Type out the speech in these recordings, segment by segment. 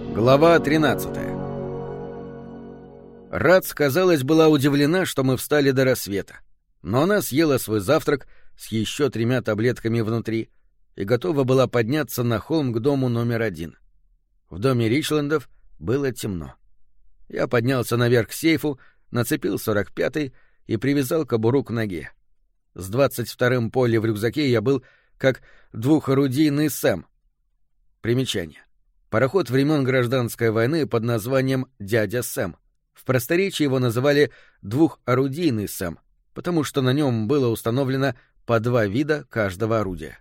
Глава 13. Радс, казалось, была удивлена, что мы встали до рассвета, но она съела свой завтрак с еще 3 таблетками внутри и готова была подняться на холм к дому номер 1. В доме Ричлендов было темно. Я поднялся наверх к сейфу, нацепил 45-й и привязал кобуру к ноге. С 22-м Полли в рюкзаке я был как двухорудийный Сэм. Примечание. Пароход времен Гражданской войны под названием «Дядя Сэм». В просторечии его называли «двухорудийный Сэм», потому что на нем было установлено по 2 вида каждого орудия.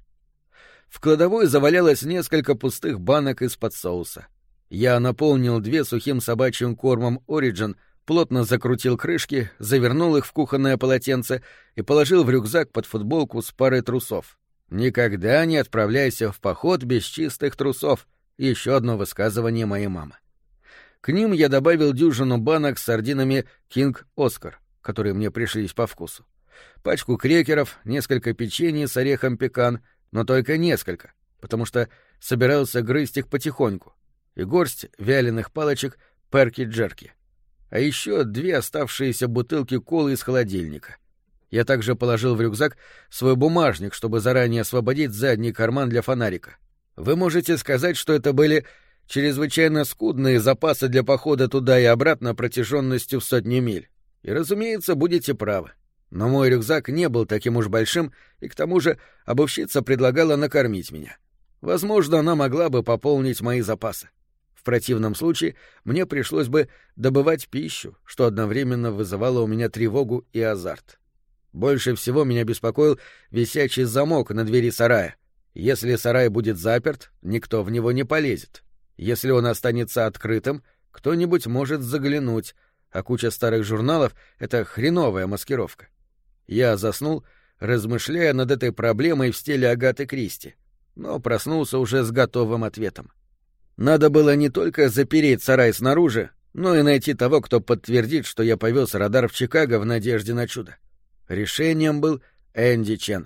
В кладовой завалялось несколько пустых банок из-под соуса. Я наполнил 2 сухим собачьим кормом «Ориджин», плотно закрутил крышки, завернул их в кухонное полотенце и положил в рюкзак под футболку с парой трусов. «Никогда не отправляйся в поход без чистых трусов», еще одно высказывание моей мамы. К ним я добавил дюжину банок с сардинами «Кинг Оскар», которые мне пришлись по вкусу, пачку крекеров, несколько печений с орехом пекан, но только несколько, потому что собирался грызть их потихоньку, и горсть вяленых палочек перки-джерки, а еще 2 оставшиеся бутылки колы из холодильника. Я также положил в рюкзак свой бумажник, чтобы заранее освободить задний карман для фонарика. Вы можете сказать, что это были чрезвычайно скудные запасы для похода туда и обратно протяженностью в 100 миль. И, разумеется, будете правы. Но мой рюкзак не был таким уж большим, и к тому же обувщица предлагала накормить меня. Возможно, она могла бы пополнить мои запасы. В противном случае мне пришлось бы добывать пищу, что одновременно вызывало у меня тревогу и азарт. Больше всего меня беспокоил висячий замок на двери сарая. Если сарай будет заперт, никто в него не полезет. Если он останется открытым, кто-нибудь может заглянуть, а куча старых журналов — это хреновая маскировка. Я заснул, размышляя над этой проблемой в стиле Агаты Кристи, но проснулся уже с готовым ответом. Надо было не только запереть сарай снаружи, но и найти того, кто подтвердит, что я повез радар в Чикаго в надежде на чудо. Решением был Энди Чен.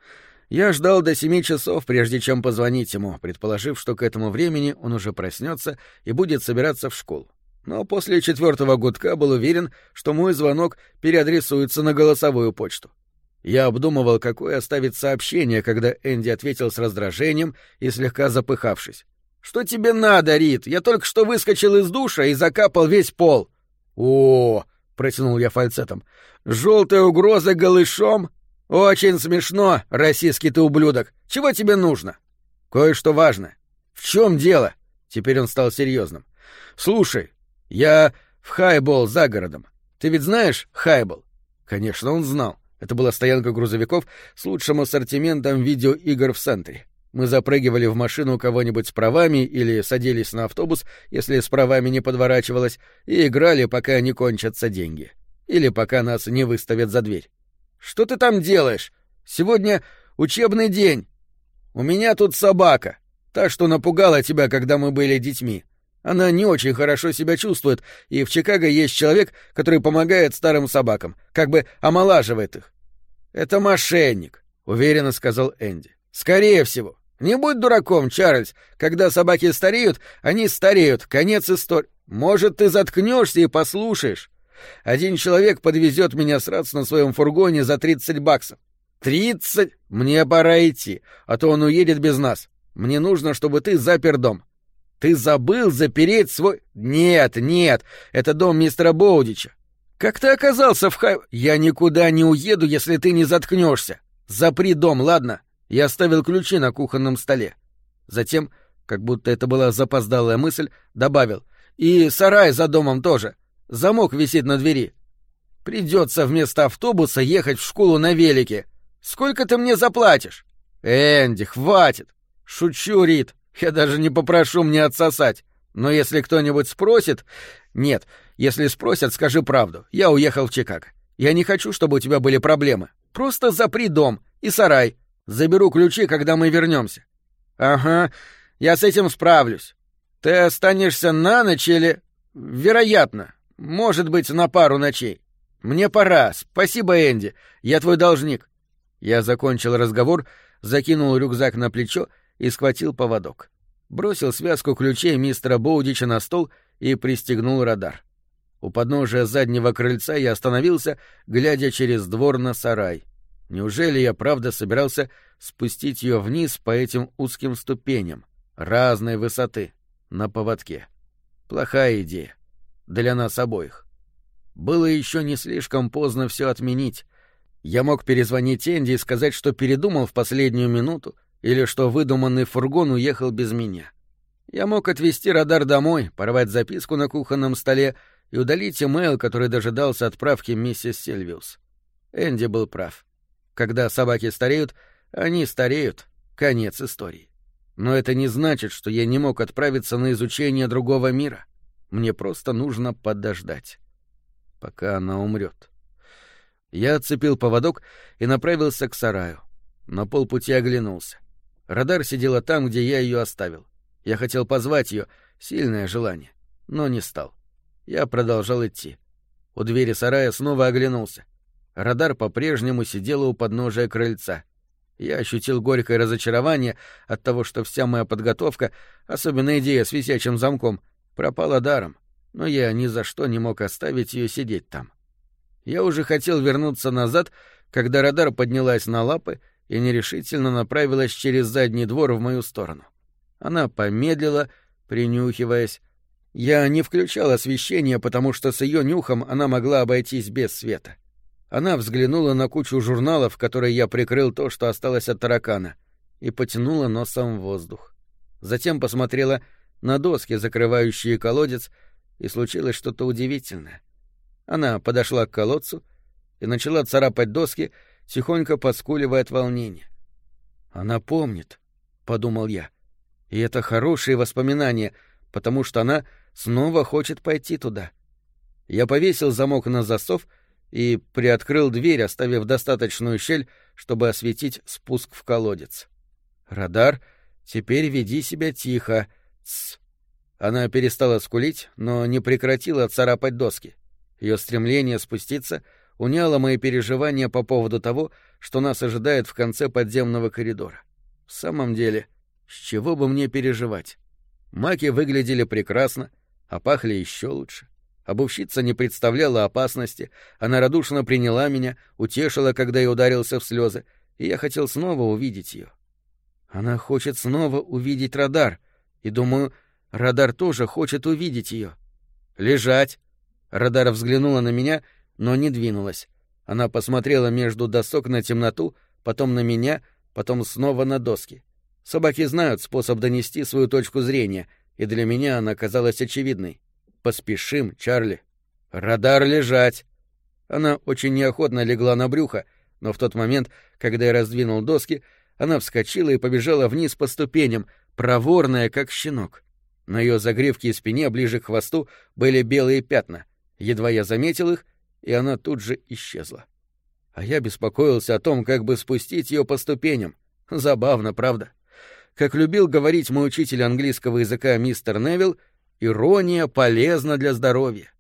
Я ждал до 7 часов, прежде чем позвонить ему, предположив, что к этому времени он уже проснется и будет собираться в школу. Но после 4-го гудка был уверен, что мой звонок переадресуется на голосовую почту. Я обдумывал, какое оставить сообщение, когда Энди ответил с раздражением и слегка запыхавшись. «Что тебе надо, Рит? Я только что выскочил из душа и закапал весь пол». «О!» — протянул я фальцетом. «Желтая угроза голышом? Очень смешно, российский ты ублюдок. Чего тебе нужно?» «Кое-что важное». «В чем дело?» Теперь он стал серьезным. «Слушай, я в Хайбол за городом. Ты ведь знаешь Хайбол?» Конечно, он знал. Это была стоянка грузовиков с лучшим ассортиментом видеоигр в центре. Мы запрыгивали в машину кого-нибудь с правами или садились на автобус, если с правами не подворачивалось, и играли, пока не кончатся деньги. Или пока нас не выставят за дверь. «Что ты там делаешь? Сегодня учебный день. У меня тут собака, та, что напугала тебя, когда мы были детьми. Она не очень хорошо себя чувствует, и в Чикаго есть человек, который помогает старым собакам, как бы омолаживает их». «Это мошенник», — уверенно сказал Энди. «Скорее всего. Не будь дураком, Чарльз. Когда собаки стареют, они стареют. Конец истории. Может, ты заткнешься и послушаешь? Один человек подвезет меня с Радс на своем фургоне за $30. 30? Мне пора идти, а то он уедет без нас. Мне нужно, чтобы ты запер дом». «Ты забыл запереть свой...» «Нет, это дом мистера Боудича». «Как ты оказался в «Я никуда не уеду, если ты не заткнешься. Запри дом, ладно? Я оставил ключи на кухонном столе». Затем, как будто это была запоздалая мысль, добавил: «И сарай за домом тоже. Замок висит на двери. Придется вместо автобуса ехать в школу на велике. Сколько ты мне заплатишь?» «Энди, хватит!» «Шучу, Рит. Я даже не попрошу мне отсосать. Но если кто-нибудь спросит...» «Нет, если спросят, скажи правду. Я уехал в Чикаго. Я не хочу, чтобы у тебя были проблемы. Просто запри дом и сарай. Заберу ключи, когда мы вернемся». «Ага, я с этим справлюсь. Ты останешься на ночь или...» «Вероятно. Может быть, на пару ночей. Мне пора. Спасибо, Энди. Я твой должник». Я закончил разговор, закинул рюкзак на плечо и схватил поводок. бросил связку ключей мистера Боудича на стол и пристегнул радар. У подножия заднего крыльца я остановился, глядя через двор на сарай. Неужели я правда собирался спустить ее вниз по этим узким ступеням, разной высоты, на поводке? Плохая идея. Для нас обоих. Было еще не слишком поздно все отменить. Я мог перезвонить Энди и сказать, что передумал в последнюю минуту, или что выдуманный фургон уехал без меня. Я мог отвезти радар домой, порвать записку на кухонном столе и удалить имейл, который дожидался отправки миссис Сильвиус. Энди был прав. Когда собаки стареют, они стареют. Конец истории. Но это не значит, что я не мог отправиться на изучение другого мира. Мне просто нужно подождать, пока она умрет. Я отцепил поводок и направился к сараю. На полпути оглянулся. Радар сидела там, где я ее оставил. Я хотел позвать ее, сильное желание, но не стал. Я продолжал идти. У двери сарая снова оглянулся. Радар по-прежнему сидела у подножия крыльца. Я ощутил горькое разочарование от того, что вся моя подготовка, особенно идея с висячим замком, пропала даром, но я ни за что не мог оставить ее сидеть там. Я уже хотел вернуться назад, когда радар поднялась на лапы и нерешительно направилась через задний двор в мою сторону. Она помедлила, принюхиваясь. Я не включал освещение, потому что с ее нюхом она могла обойтись без света. Она взглянула на кучу журналов, которые я прикрыл то, что осталось от таракана, и потянула носом в воздух. Затем посмотрела на доски, закрывающие колодец, и случилось что-то удивительное. Она подошла к колодцу и начала царапать доски, тихонько поскуливая от волнения. «Она помнит», — подумал я, — «и это хорошие воспоминания, потому что она снова хочет пойти туда». Я повесил замок на засов и приоткрыл дверь, оставив достаточную щель, чтобы осветить спуск в колодец. «Радар, теперь веди себя тихо. Тсс». Она перестала скулить, но не прекратила царапать доски. Ее стремление спуститься уняло мои переживания по поводу того, что нас ожидает в конце подземного коридора. В самом деле, с чего бы мне переживать? Маки выглядели прекрасно, а пахли еще лучше. Обувщица не представляла опасности, она радушно приняла меня, утешила, когда я ударился в слезы, и я хотел снова увидеть ее. Она хочет снова увидеть радар, и, думаю, радар тоже хочет увидеть ее. «Лежать!» Радар взглянула на меня, но не двинулась. Она посмотрела между досок на темноту, потом на меня, потом снова на доски. Собаки знают способ донести свою точку зрения, и для меня она казалась очевидной. «Поспешим, Чарли!» «Радар, лежать!» Она очень неохотно легла на брюхо, но в тот момент, когда я раздвинул доски, она вскочила и побежала вниз по ступеням, проворная, как щенок. На ее загривке и спине, ближе к хвосту, были белые пятна. Едва я заметил их, и она тут же исчезла. А я беспокоился о том, как бы спустить ее по ступеням. Забавно, правда? Как любил говорить мой учитель английского языка мистер Невилл, ирония полезна для здоровья.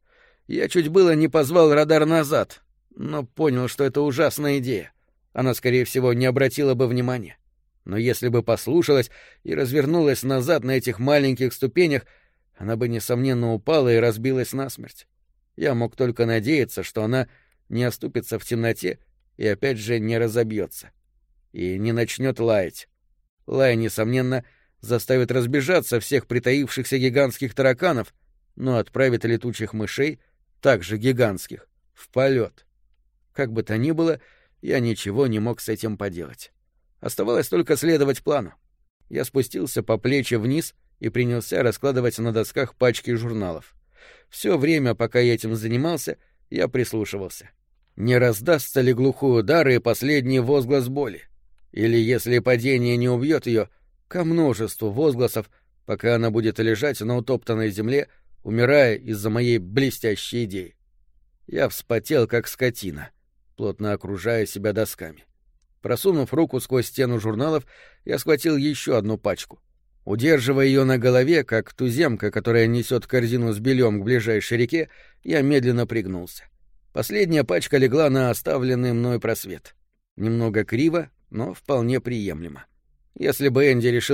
Я чуть было не позвал радар назад, но понял, что это ужасная идея. Она, скорее всего, не обратила бы внимания. Но если бы послушалась и развернулась назад на этих маленьких ступенях, она бы, несомненно, упала и разбилась насмерть. Я мог только надеяться, что она не оступится в темноте и опять же не разобьется. И не начнет лаять. Лай, несомненно, заставит разбежаться всех притаившихся гигантских тараканов, но отправит летучих мышей, также гигантских, в полет. Как бы то ни было, я ничего не мог с этим поделать. Оставалось только следовать плану. Я спустился по плечи вниз и принялся раскладывать на досках пачки журналов. Все время, пока я этим занимался, я прислушивался. Не раздастся ли глухой удар и последний возглас боли? Или, если падение не убьет ее, ко множеству возгласов, пока она будет лежать на утоптанной земле, умирая из-за моей блестящей идеи. Я вспотел, как скотина, плотно окружая себя досками. Просунув руку сквозь стену журналов, я схватил еще одну пачку. Удерживая ее на голове, как туземка, которая несет корзину с бельем к ближайшей реке, я медленно пригнулся. Последняя пачка легла на оставленный мной просвет. Немного криво, но вполне приемлемо. Если бы Энди решил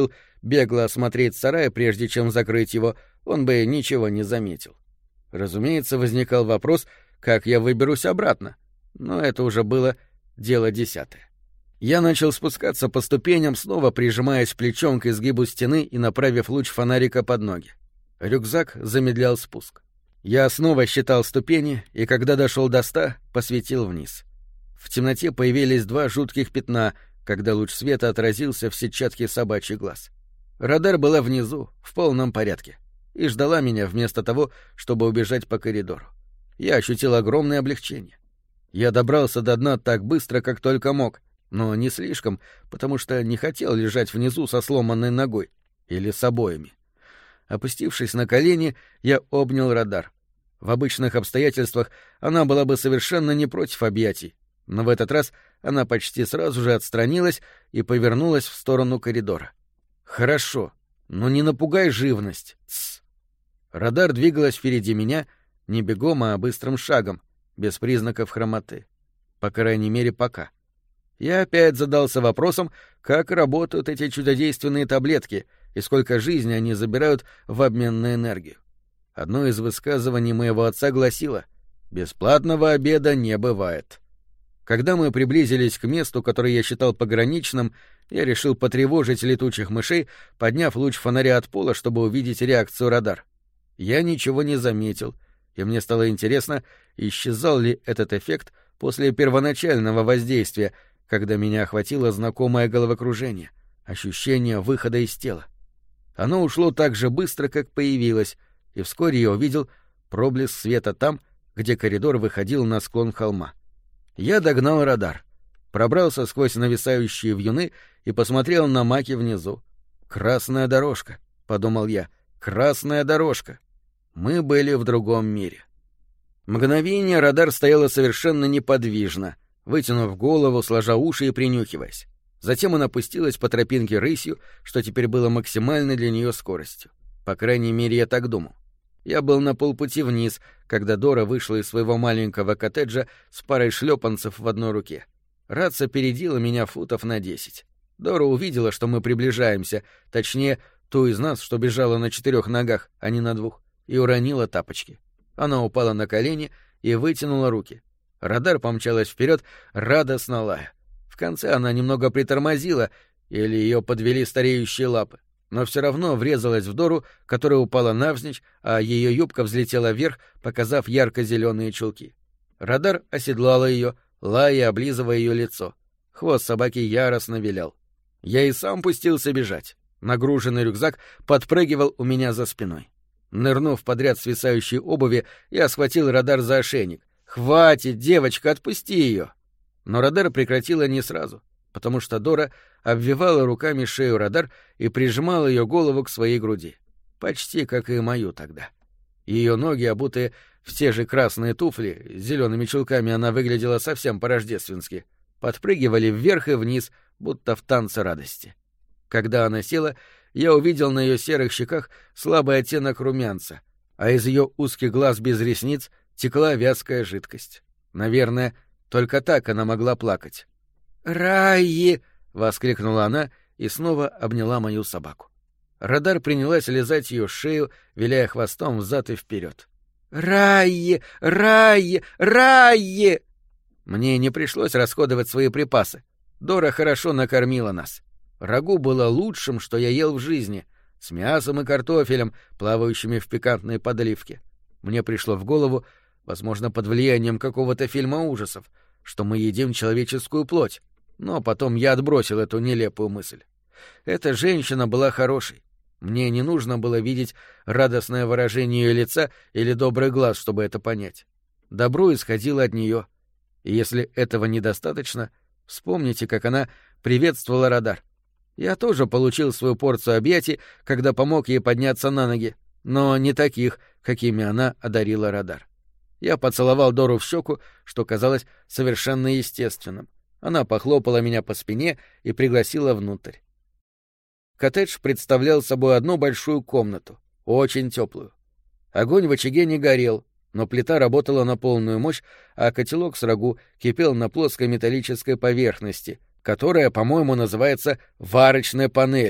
бегло осмотреть сарай, прежде чем закрыть его, он бы ничего не заметил. Разумеется, возникал вопрос, как я выберусь обратно, но это уже было дело десятое. Я начал спускаться по ступеням, снова прижимаясь плечом к изгибу стены и направив луч фонарика под ноги. Рюкзак замедлял спуск. Я снова считал ступени, и когда дошел до 100, посветил вниз. В темноте появились 2 жутких пятна, когда луч света отразился в сетчатке собачий глаз. Радар была внизу, в полном порядке, и ждала меня вместо того, чтобы убежать по коридору. Я ощутил огромное облегчение. Я добрался до дна так быстро, как только мог, но не слишком, потому что не хотел лежать внизу со сломанной ногой или с обоями. Опустившись на колени, я обнял Радар. В обычных обстоятельствах она была бы совершенно не против объятий, но в этот раз она почти сразу же отстранилась и повернулась в сторону коридора. «Хорошо, но не напугай живность. Тсс». Радар двигалась впереди меня не бегом, а быстрым шагом, без признаков хромоты. По крайней мере, пока. Я опять задался вопросом, как работают эти чудодейственные таблетки и сколько жизни они забирают в обмен на энергию. Одно из высказываний моего отца гласило: «Бесплатного обеда не бывает». Когда мы приблизились к месту, которое я считал пограничным, я решил потревожить летучих мышей, подняв луч фонаря от пола, чтобы увидеть реакцию Радар. Я ничего не заметил, и мне стало интересно, исчезал ли этот эффект после первоначального воздействия, когда меня охватило знакомое головокружение, ощущение выхода из тела. Оно ушло так же быстро, как появилось, и вскоре я увидел проблеск света там, где коридор выходил на склон холма. Я догнал Радар, пробрался сквозь нависающие вьюны и посмотрел на маки внизу. «Красная дорожка», — подумал я, — «красная дорожка». Мы были в другом мире. Мгновение Радар стояла совершенно неподвижно, вытянув голову, сложа уши и принюхиваясь. Затем она опустилась по тропинке рысью, что теперь было максимальной для нее скоростью. По крайней мере, я так думал. Я был на полпути вниз, когда Дора вышла из своего маленького коттеджа с парой шлепанцев в одной руке. Раца опередила меня футов на 10. Дора увидела, что мы приближаемся, точнее, ту из нас, что бежала на 4 ногах, а не на 2, и уронила тапочки. Она упала на колени и вытянула руки. Радар помчалась вперед, радостно лая. В конце она немного притормозила, или ее подвели стареющие лапы, но все равно врезалась в Дору, которая упала навзничь, а ее юбка взлетела вверх, показав ярко-зеленые чулки. Радар оседлала ее, лая и облизывая ее лицо. Хвост собаки яростно вилял. Я и сам пустился бежать. Нагруженный рюкзак подпрыгивал у меня за спиной. Нырнув подряд свисающей обуви, я схватил Радар за ошейник. «Хватит, девочка, отпусти ее!» Но Радар прекратила не сразу, потому что Дора обвивала руками шею Радар и прижимала ее голову к своей груди. Почти как и мою тогда. Ее ноги, обутые в те же красные туфли, с зелеными чулками она выглядела совсем по-рождественски, подпрыгивали вверх и вниз, будто в танце радости. Когда она села, я увидел на ее серых щеках слабый оттенок румянца, а из ее узких глаз без ресниц текла вязкая жидкость. Наверное, только так она могла плакать. «Райи!» — воскликнула она и снова обняла мою собаку. Радар принялась лизать ее шею, виляя хвостом взад и вперед. «Райи! Райи! Райи!» Мне не пришлось расходовать свои припасы. Дора хорошо накормила нас. Рагу было лучшим, что я ел в жизни, с мясом и картофелем, плавающими в пикантной подливке. Мне пришло в голову, возможно, под влиянием какого-то фильма ужасов, что мы едим человеческую плоть, но потом я отбросил эту нелепую мысль. Эта женщина была хорошей. Мне не нужно было видеть радостное выражение ее лица или добрый глаз, чтобы это понять. Добро исходило от нее. И если этого недостаточно, вспомните, как она приветствовала Радар. Я тоже получил свою порцию объятий, когда помог ей подняться на ноги, но не таких, какими она одарила Радар. Я поцеловал Дору в щеку, что казалось совершенно естественным. Она похлопала меня по спине и пригласила внутрь. Коттедж представлял собой одну большую комнату, очень теплую. Огонь в очаге не горел, но плита работала на полную мощь, а котелок с рагу кипел на плоской металлической поверхности, которая, по-моему, называется варочной панелью.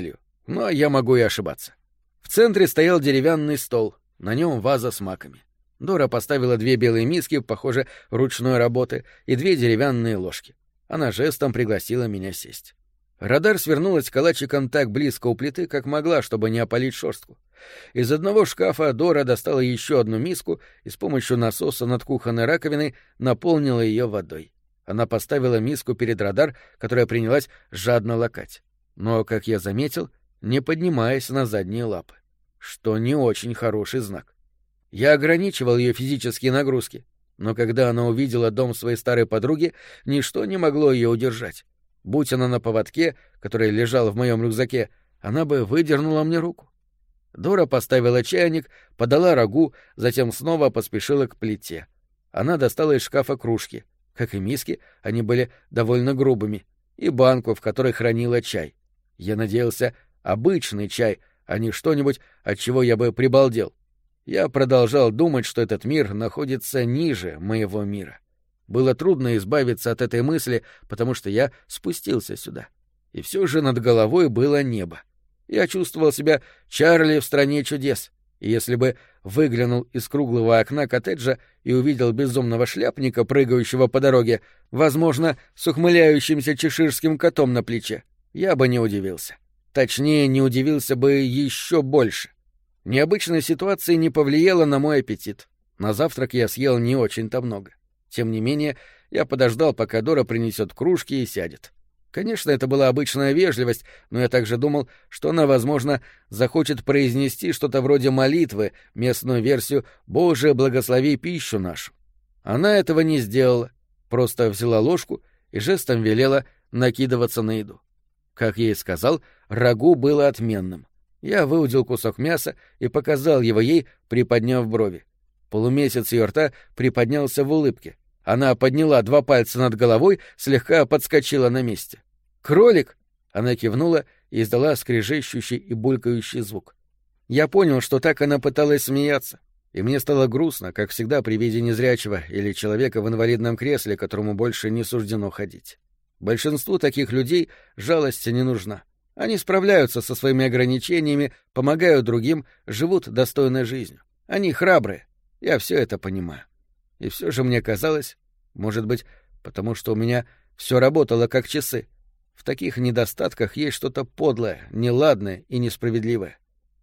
Но я могу и ошибаться. В центре стоял деревянный стол, на нем ваза с маками. Дора поставила 2 белые миски, похоже, ручной работы, и 2 деревянные ложки. Она жестом пригласила меня сесть. Радар свернулась калачиком так близко у плиты, как могла, чтобы не опалить шерстку. Из одного шкафа Дора достала еще одну миску и с помощью насоса над кухонной раковиной наполнила ее водой. Она поставила миску перед Радар, которая принялась жадно лакать. Но, как я заметил, не поднимаясь на задние лапы, что не очень хороший знак. Я ограничивал ее физические нагрузки, но когда она увидела дом своей старой подруги, ничто не могло ее удержать. Будь она на поводке, который лежал в моем рюкзаке, она бы выдернула мне руку. Дора поставила чайник, подала рагу, затем снова поспешила к плите. Она достала из шкафа кружки. Как и миски, они были довольно грубыми, и банку, в которой хранила чай. Я надеялся, обычный чай, а не что-нибудь, от чего я бы прибалдел. Я продолжал думать, что этот мир находится ниже моего мира. Было трудно избавиться от этой мысли, потому что я спустился сюда. И все же над головой было небо. Я чувствовал себя Чарли в стране чудес, и если бы выглянул из круглого окна коттеджа и увидел безумного шляпника, прыгающего по дороге, возможно, с ухмыляющимся чеширским котом на плече, я бы не удивился. Точнее, не удивился бы еще больше. Необычная ситуация не повлияла на мой аппетит. На завтрак я съел не очень-то много. Тем не менее, я подождал, пока Дора принесет кружки и сядет. Конечно, это была обычная вежливость, но я также думал, что она, возможно, захочет произнести что-то вроде молитвы, местную версию «Боже, благослови пищу нашу». Она этого не сделала, просто взяла ложку и жестом велела накидываться на еду. Как я и сказал, рагу было отменным. Я выудил кусок мяса и показал его ей, приподняв брови. Полумесяц ее рта приподнялся в улыбке. Она подняла 2 пальца над головой, слегка подскочила на месте. «Кролик!» — она кивнула и издала скрежещущий и булькающий звук. Я понял, что так она пыталась смеяться, и мне стало грустно, как всегда при виде незрячего или человека в инвалидном кресле, которому больше не суждено ходить. Большинству таких людей жалость не нужна. Они справляются со своими ограничениями, помогают другим, живут достойной жизнью. Они храбрые. Я все это понимаю. И все же мне казалось, может быть, потому что у меня все работало как часы, в таких недостатках есть что-то подлое, неладное и несправедливое.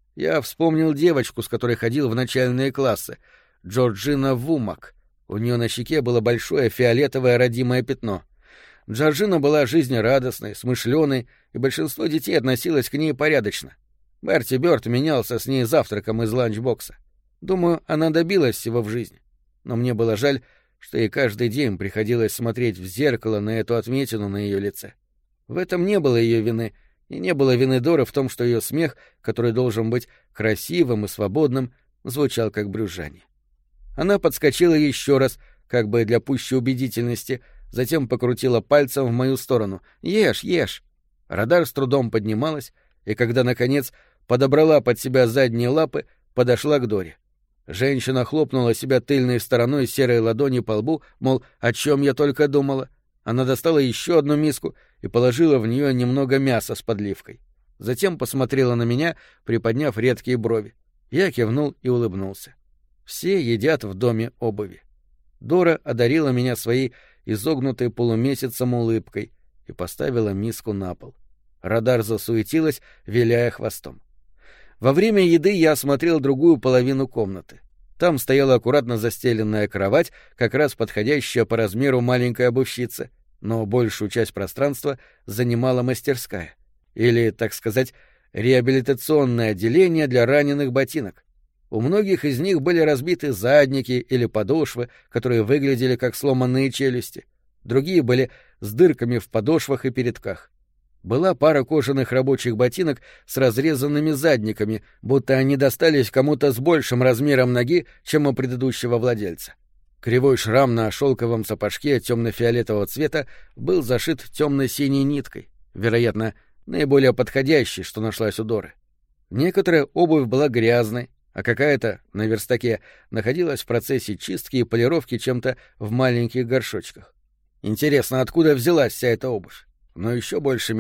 Я вспомнил девочку, с которой ходил в начальные классы, Джорджина Вумак. У нее на щеке было большое фиолетовое родимое пятно. Джорджина была жизнерадостной, смышленой, и большинство детей относилось к ней порядочно. Берти Бёрд менялся с ней завтраком из ланчбокса. Думаю, она добилась всего в жизни. Но мне было жаль, что ей каждый день приходилось смотреть в зеркало на эту отметину на ее лице. В этом не было ее вины, и не было вины Доры в том, что ее смех, который должен быть красивым и свободным, звучал как брюзжание. Она подскочила еще раз, как бы для пущей убедительности, затем покрутила пальцем в мою сторону. «Ешь, ешь!» Радар с трудом поднималась, и когда, наконец, подобрала под себя задние лапы, подошла к Доре. Женщина хлопнула себя тыльной стороной серой ладони по лбу, мол, о чем я только думала. Она достала еще одну миску и положила в нее немного мяса с подливкой. Затем посмотрела на меня, приподняв редкие брови. Я кивнул и улыбнулся. Все едят в доме обуви. Дора одарила меня своей изогнутой полумесяцем улыбкой и поставила миску на пол. Радар засуетилась, виляя хвостом. Во время еды я осмотрел другую половину комнаты. Там стояла аккуратно застеленная кровать, как раз подходящая по размеру маленькой обувщицы, но большую часть пространства занимала мастерская, или, так сказать, реабилитационное отделение для раненых ботинок. У многих из них были разбиты задники или подошвы, которые выглядели как сломанные челюсти. Другие были с дырками в подошвах и передках. Была пара кожаных рабочих ботинок с разрезанными задниками, будто они достались кому-то с большим размером ноги, чем у предыдущего владельца. Кривой шрам на шелковом сапожке темно-фиолетового цвета был зашит темно-синей ниткой, вероятно, наиболее подходящей, что нашлась у Доры. Некоторая обувь была грязной, а какая-то, на верстаке, находилась в процессе чистки и полировки чем-то в маленьких горшочках. Интересно, откуда взялась вся эта обувь? Но еще больше меня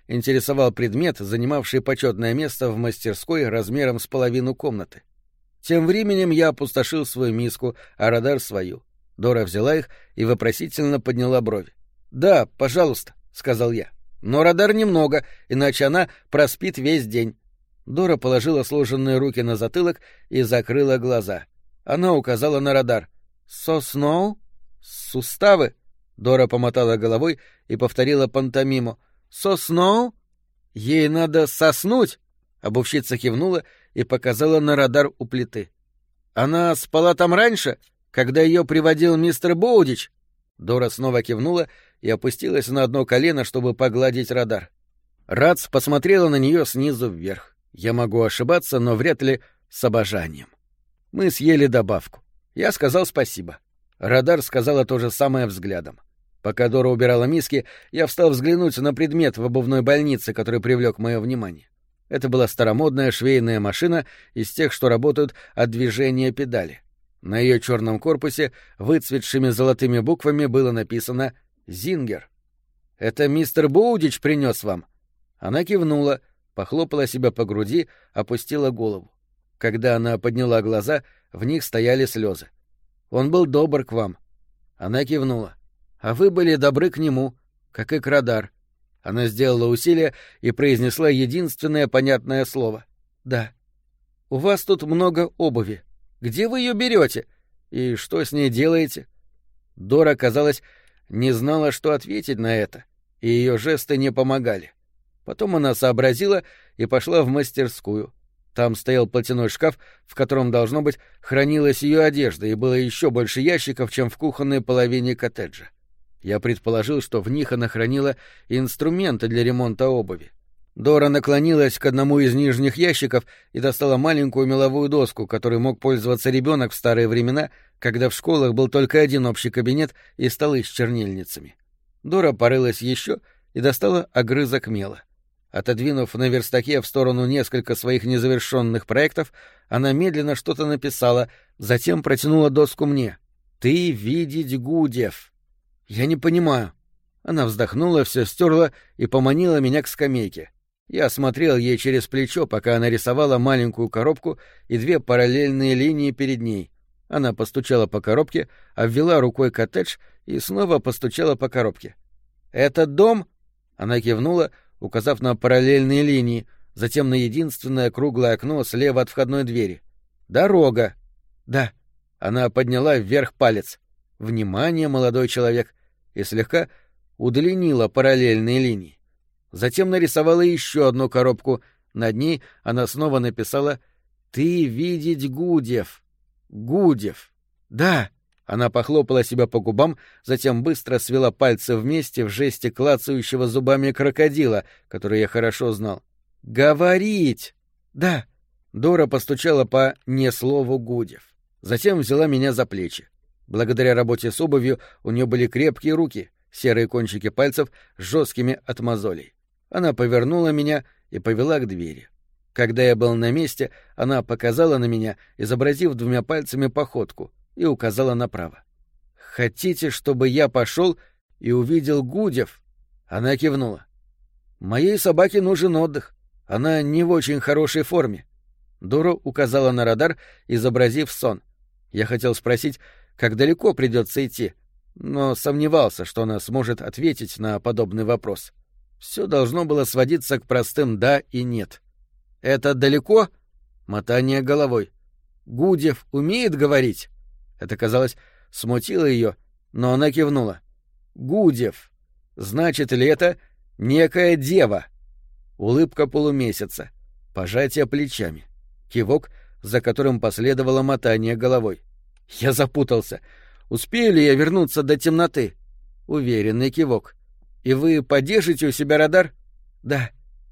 интересовал предмет, занимавший почетное место в мастерской размером с половину комнаты. Тем временем я опустошил свою миску, а радар — свою. Дора взяла их и вопросительно подняла брови. «Да, пожалуйста», — сказал я. «Но радар немного, иначе она проспит весь день». Дора положила сложенные руки на затылок и закрыла глаза. Она указала на радар. «Сосноу? Суставы?» Дора помотала головой и повторила пантомиму. «Сосноу? Ей надо соснуть!» Обувщица кивнула и показала на радар у плиты. «Она спала там раньше, когда ее приводил мистер Боудич?» Дора снова кивнула и опустилась на одно колено, чтобы погладить радар. Рац посмотрела на нее снизу вверх. Я могу ошибаться, но вряд ли с обожанием. Мы съели добавку. Я сказал спасибо. Радар сказала то же самое взглядом. Пока Дора убирала миски, я встал взглянуть на предмет в обувной больнице, который привлек мое внимание. Это была старомодная швейная машина из тех, что работают от движения педали. На ее черном корпусе выцветшими золотыми буквами было написано «Зингер». «Это мистер Боудич принес вам?» Она кивнула, похлопала себя по груди, опустила голову. Когда она подняла глаза, в них стояли слезы. «Он был добр к вам». Она кивнула. «А вы были добры к нему, как и к радар». Она сделала усилие и произнесла единственное понятное слово. «Да». «У вас тут много обуви. Где вы ее берете? И что с ней делаете?» Дора, казалось, не знала, что ответить на это, и ее жесты не помогали. Потом она сообразила и пошла в мастерскую. Там стоял платяной шкаф, в котором, должно быть, хранилась ее одежда, и было еще больше ящиков, чем в кухонной половине коттеджа. Я предположил, что в них она хранила инструменты для ремонта обуви. Дора наклонилась к одному из нижних ящиков и достала маленькую меловую доску, которой мог пользоваться ребенок в старые времена, когда в школах был только один общий кабинет и столы с чернильницами. Дора порылась еще и достала огрызок мела. Отодвинув на верстаке в сторону несколько своих незавершенных проектов, она медленно что-то написала, затем протянула доску мне. «Ты видеть Гудев». «Я не понимаю». Она вздохнула, все стерла и поманила меня к скамейке. Я смотрел ей через плечо, пока она рисовала маленькую коробку и две параллельные линии перед ней. Она постучала по коробке, обвела рукой коттедж и снова постучала по коробке. «Этот дом?» Она кивнула, указав на параллельные линии, затем на единственное круглое окно слева от входной двери. «Дорога». «Да». Она подняла вверх палец. «Внимание, молодой человек», и слегка удлинила параллельные линии. Затем нарисовала еще одну коробку. Над ней она снова написала «Ты видеть Гудев». «Гудев». «Да». Она похлопала себя по губам, затем быстро свела пальцы вместе в жесте клацающего зубами крокодила, который я хорошо знал. «Говорить!» «Да». Дора постучала по «не слову Гудев». Затем взяла меня за плечи. Благодаря работе с обувью у нее были крепкие руки, серые кончики пальцев с жесткими от мозолей. Она повернула меня и повела к двери. Когда я был на месте, она показала на меня, изобразив двумя пальцами походку, и указала направо. «Хотите, чтобы я пошел и увидел Гудев?» Она кивнула. «Моей собаке нужен отдых. Она не в очень хорошей форме». Дора указала на радар, изобразив сон. Я хотел спросить, как далеко придется идти, но сомневался, что она сможет ответить на подобный вопрос. Все должно было сводиться к простым «да» и «нет». «Это далеко?» Мотание головой. «Гудев умеет говорить?» Это, казалось, смутило ее, но она кивнула. «Гудев. Значит ли это некая дева?» Улыбка полумесяца. Пожатие плечами. Кивок, за которым последовало мотание головой. Я запутался. Успею ли я вернуться до темноты? Уверенный кивок. «И вы подержите у себя радар?» «Да».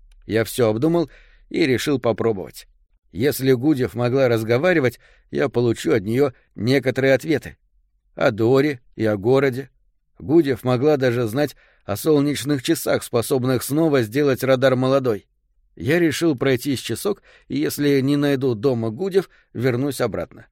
Я все обдумал и решил попробовать. Если Гудев могла разговаривать, я получу от нее некоторые ответы. О Доре и о городе. Гудев могла даже знать о солнечных часах, способных снова сделать радар молодой. Я решил пройтись часок, и если не найду дома Гудев, вернусь обратно.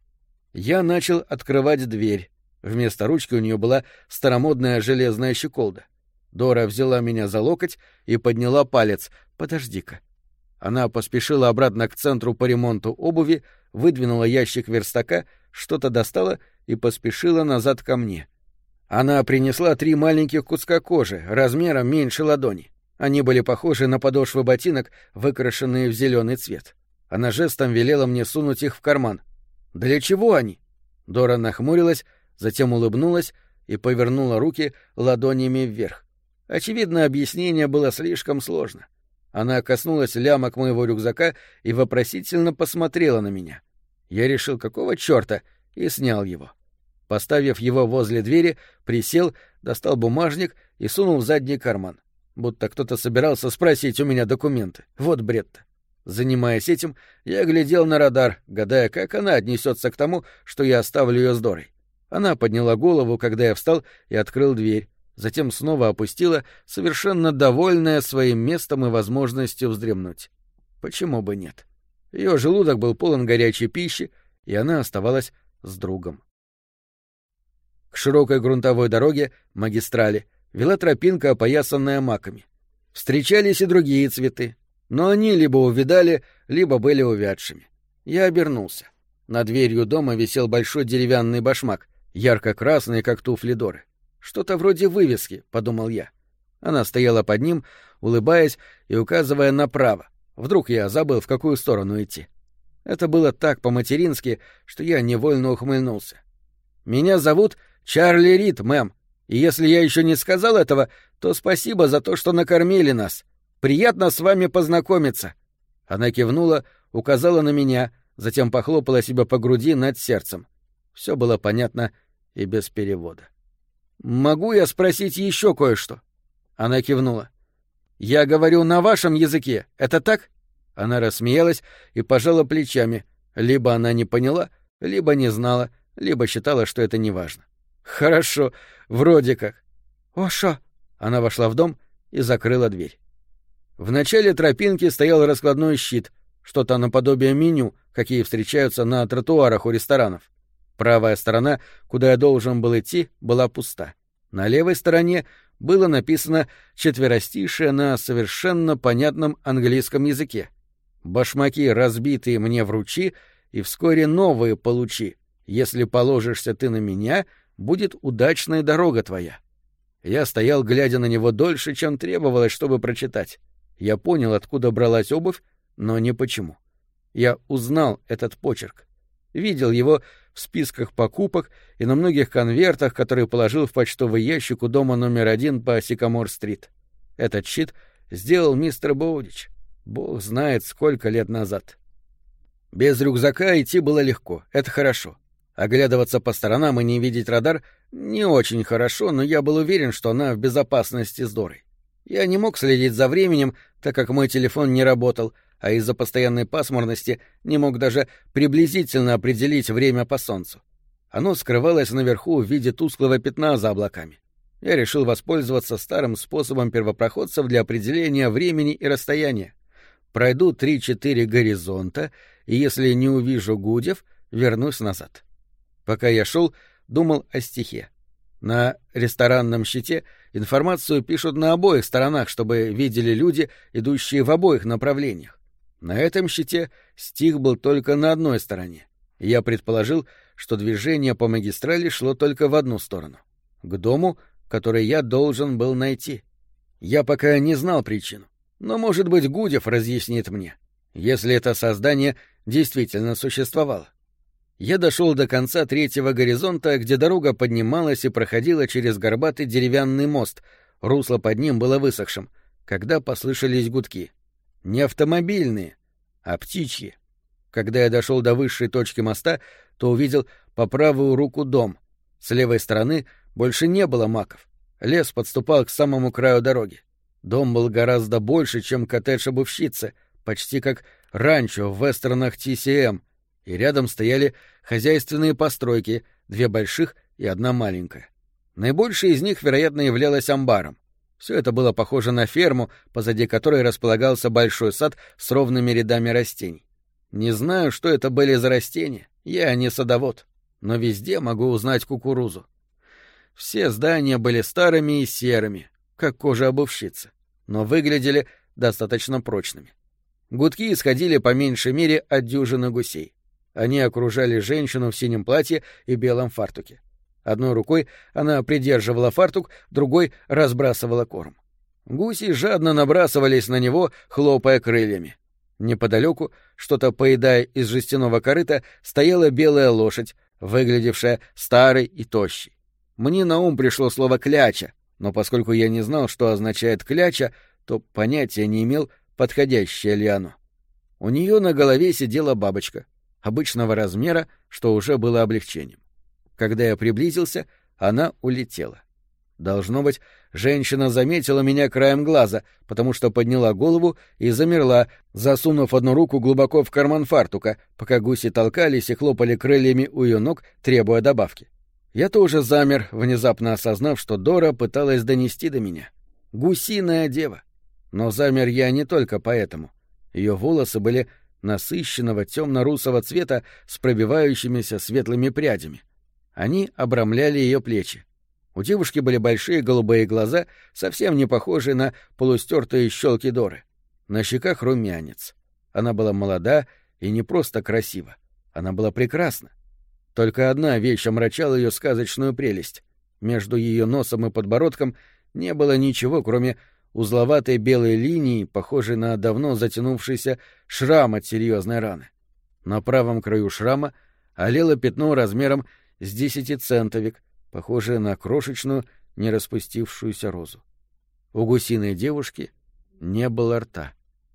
Я начал открывать дверь. Вместо ручки у нее была старомодная железная щеколда. Дора взяла меня за локоть и подняла палец. «Подожди-ка». Она поспешила обратно к центру по ремонту обуви, выдвинула ящик верстака, что-то достала и поспешила назад ко мне. Она принесла 3 маленьких куска кожи, размером меньше ладони. Они были похожи на подошвы ботинок, выкрашенные в зеленый цвет. Она жестом велела мне сунуть их в карман. «Для чего они?» Дора нахмурилась, затем улыбнулась и повернула руки ладонями вверх. Очевидно, объяснение было слишком сложно. Она коснулась лямок моего рюкзака и вопросительно посмотрела на меня. Я решил, какого чёрта, и снял его. Поставив его возле двери, присел, достал бумажник и сунул в задний карман. Будто кто-то собирался спросить у меня документы. Вот бред-то. Занимаясь этим, я глядел на радар, гадая, как она отнесется к тому, что я оставлю ее с Дорой. Она подняла голову, когда я встал, и открыл дверь. Затем снова опустила, совершенно довольная своим местом и возможностью вздремнуть. Почему бы нет? Ее желудок был полон горячей пищи, и она оставалась с другом. К широкой грунтовой дороге, магистрали, вела тропинка, опоясанная маками. Встречались и другие цветы, но они либо увядали, либо были увядшими. Я обернулся. Над дверью дома висел большой деревянный башмак, ярко-красный, как туфли Доры. «Что-то вроде вывески», — подумал я. Она стояла под ним, улыбаясь и указывая направо. Вдруг я забыл, в какую сторону идти. Это было так по-матерински, что я невольно ухмыльнулся. «Меня зовут Чарли Рид, мэм, и если я еще не сказал этого, то спасибо за то, что накормили нас. Приятно с вами познакомиться». Она кивнула, указала на меня, затем похлопала себя по груди над сердцем. Все было понятно и без перевода. «Могу я спросить еще кое-что?» Она кивнула. «Я говорю на вашем языке, это так?» Она рассмеялась и пожала плечами. Либо она не поняла, либо не знала, либо считала, что это неважно. «Хорошо, вроде как». «Оша!» Она вошла в дом и закрыла дверь. В начале тропинки стоял раскладной щит, что-то наподобие меню, какие встречаются на тротуарах у ресторанов. Правая сторона, куда я должен был идти, была пуста. На левой стороне было написано четверостишее на совершенно понятном английском языке. «Башмаки разбитые мне вручи, и вскоре новые получи. Если положишься ты на меня, будет удачная дорога твоя». Я стоял, глядя на него дольше, чем требовалось, чтобы прочитать. Я понял, откуда бралась обувь, но не почему. Я узнал этот почерк. Видел его в списках покупок и на многих конвертах, которые положил в почтовый ящик у дома номер 1 по Сикамор-стрит. Этот щит сделал мистер Боудич. Бог знает, сколько лет назад. Без рюкзака идти было легко, это хорошо. Оглядываться по сторонам и не видеть радар не очень хорошо, но я был уверен, что она в безопасности с Дорой. Я не мог следить за временем, так как мой телефон не работал, а из-за постоянной пасмурности не мог даже приблизительно определить время по солнцу. Оно скрывалось наверху в виде тусклого пятна за облаками. Я решил воспользоваться старым способом первопроходцев для определения времени и расстояния. Пройду 3-4 горизонта, и если не увижу гудев, вернусь назад. Пока я шел, думал о стихе. На ресторанном щите информацию пишут на обоих сторонах, чтобы видели люди, идущие в обоих направлениях. На этом щите стих был только на одной стороне. Я предположил, что движение по магистрали шло только в одну сторону — к дому, который я должен был найти. Я пока не знал причину, но, может быть, Гудев разъяснит мне, если это создание действительно существовало. Я дошел до конца 3-го горизонта, где дорога поднималась и проходила через горбатый деревянный мост, русло под ним было высохшим, когда послышались гудки. Не автомобильные, а птичьи. Когда я дошел до высшей точки моста, то увидел по правую руку дом. С левой стороны больше не было маков. Лес подступал к самому краю дороги. Дом был гораздо больше, чем коттедж-обувщицы, почти как ранчо в вестернах TCM, и рядом стояли хозяйственные постройки, 2 больших и 1 маленькая. Наибольшая из них, вероятно, являлась амбаром. Все это было похоже на ферму, позади которой располагался большой сад с ровными рядами растений. Не знаю, что это были за растения, я не садовод, но везде могу узнать кукурузу. Все здания были старыми и серыми, как кожа обувщицы, но выглядели достаточно прочными. Гудки исходили по меньшей мере от дюжины гусей. Они окружали женщину в синем платье и белом фартуке. Одной рукой она придерживала фартук, другой разбрасывала корм. Гуси жадно набрасывались на него, хлопая крыльями. Неподалеку, что-то поедая из жестяного корыта, стояла белая лошадь, выглядевшая старой и тощей. Мне на ум пришло слово «кляча», но поскольку я не знал, что означает «кляча», то понятия не имел, подходящее ли оно. У нее на голове сидела бабочка, обычного размера, что уже было облегчением. Когда я приблизился, она улетела. Должно быть, женщина заметила меня краем глаза, потому что подняла голову и замерла, засунув одну руку глубоко в карман фартука, пока гуси толкались и хлопали крыльями у ее ног, требуя добавки. Я тоже замер, внезапно осознав, что Дора пыталась донести до меня. Гусиная дева. Но замер я не только поэтому. Ее волосы были насыщенного темно-русого цвета с пробивающимися светлыми прядями. Они обрамляли ее плечи. У девушки были большие голубые глаза, совсем не похожие на полустертые щелки Доры. На щеках румянец. Она была молода и не просто красива. Она была прекрасна. Только одна вещь омрачала ее сказочную прелесть. Между ее носом и подбородком не было ничего, кроме узловатой белой линии, похожей на давно затянувшийся шрам от серьезной раны. На правом краю шрама олело пятно размером с 10-центовик, похожее на крошечную, не распустившуюся розу. У гусиной девушки не было рта.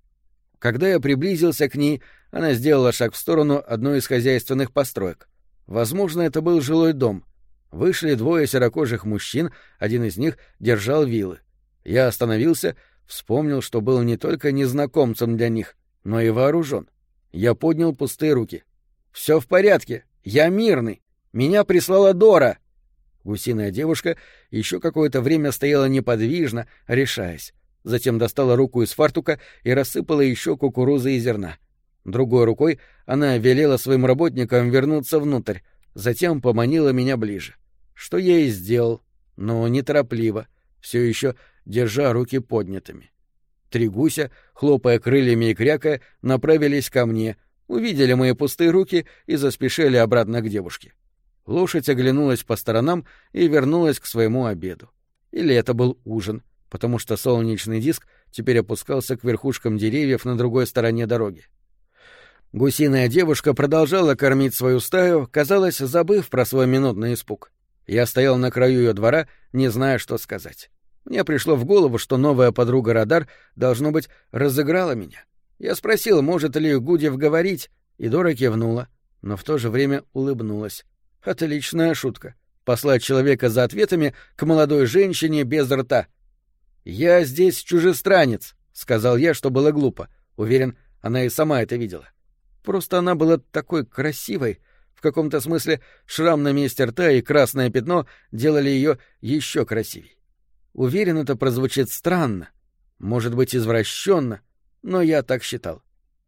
Когда я приблизился к ней, она сделала шаг в сторону одной из хозяйственных построек. Возможно, это был жилой дом. Вышли двое серокожих мужчин, один из них держал вилы. Я остановился, вспомнил, что был не только незнакомцем для них, но и вооружен. Я поднял пустые руки. «Все в порядке, я мирный. Меня прислала Дора!» Гусиная девушка еще какое-то время стояла неподвижно, решаясь. Затем достала руку из фартука и рассыпала еще кукурузы и зерна. Другой рукой она велела своим работникам вернуться внутрь, затем поманила меня ближе. Что я и сделал, но неторопливо, все еще держа руки поднятыми. 3 гуся, хлопая крыльями и крякая, направились ко мне, увидели мои пустые руки и заспешили обратно к девушке. Лошадь оглянулась по сторонам и вернулась к своему обеду. Или это был ужин, потому что солнечный диск теперь опускался к верхушкам деревьев на другой стороне дороги. Гусиная девушка продолжала кормить свою стаю, казалось, забыв про свой минутный испуг. Я стоял на краю ее двора, не зная, что сказать. Мне пришло в голову, что новая подруга Радар, должно быть, разыграла меня. Я спросил, может ли Гудев говорить, и Дора кивнула, но в то же время улыбнулась. Отличная шутка — послать человека за ответами к молодой женщине без рта. «Я здесь чужестранец», — сказал я, что было глупо. Уверен, она и сама это видела. Просто она была такой красивой. В каком-то смысле шрам на месте рта и красное пятно делали ее еще красивей. Уверен, это прозвучит странно, может быть, извращенно, но я так считал.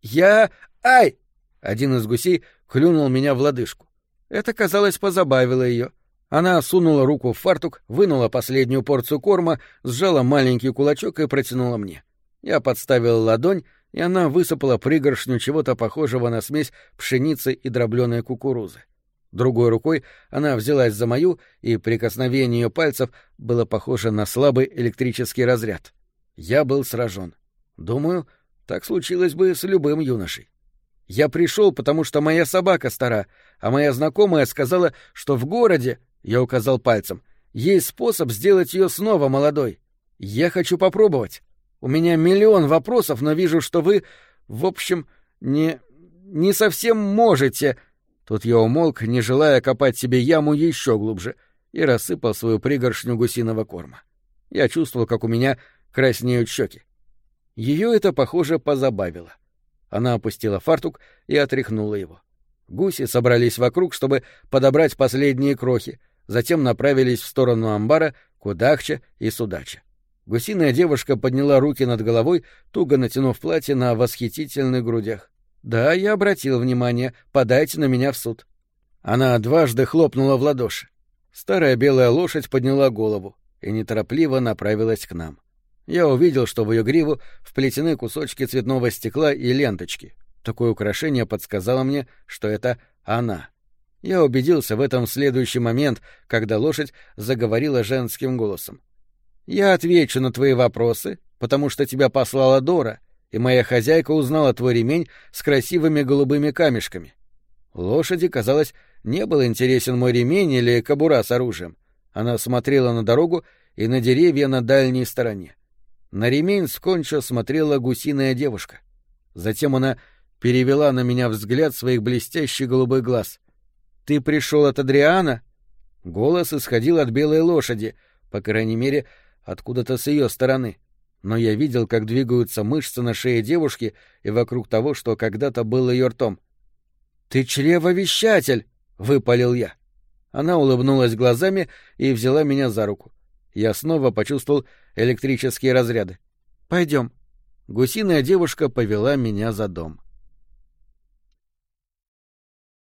Ай! Один из гусей клюнул меня в лодыжку. Это, казалось, позабавило ее. Она сунула руку в фартук, вынула последнюю порцию корма, сжала маленький кулачок и протянула мне. Я подставил ладонь, и она высыпала пригоршню чего-то похожего на смесь пшеницы и дробленой кукурузы. Другой рукой она взялась за мою, и прикосновение ее пальцев было похоже на слабый электрический разряд. Я был сражен. Думаю, так случилось бы с любым юношей. Я пришел, потому что моя собака стара, а моя знакомая сказала, что в городе, я указал пальцем, есть способ сделать ее снова молодой. Я хочу попробовать. У меня миллион вопросов, но вижу, что вы, в общем, не совсем можете. Тут я умолк, не желая копать себе яму еще глубже, и рассыпал свою пригоршню гусиного корма. Я чувствовал, как у меня краснеют щеки. Ее это, похоже, позабавило. Она опустила фартук и отряхнула его. Гуси собрались вокруг, чтобы подобрать последние крохи, затем направились в сторону амбара, кудахча и судача. Гусиная девушка подняла руки над головой, туго натянув платье на восхитительных грудях. «Да, я обратил внимание. Подайте на меня в суд». Она дважды хлопнула в ладоши. Старая белая лошадь подняла голову. и неторопливо направилась к нам. Я увидел, что в ее гриву вплетены кусочки цветного стекла и ленточки. Такое украшение подсказало мне, что это она. Я убедился в этом в следующий момент, когда лошадь заговорила женским голосом. «Я отвечу на твои вопросы, потому что тебя послала Дора, и моя хозяйка узнала твой ремень с красивыми голубыми камешками». Лошади, казалось, не был интересен мой ремень или кобура с оружием. Она смотрела на дорогу и на деревья на дальней стороне. На ремень сконча смотрела гусиная девушка. Затем она перевела на меня взгляд своих блестящих голубых глаз. «Ты пришел от Адриана?» Голос исходил от белой лошади, по крайней мере, откуда-то с ее стороны. Но я видел, как двигаются мышцы на шее девушки и вокруг того, что когда-то было ее ртом. «Ты чревовещатель!» — выпалил я. Она улыбнулась глазами и взяла меня за руку. Я снова почувствовал электрические разряды. «Пойдем». Гусиная девушка повела меня за дом.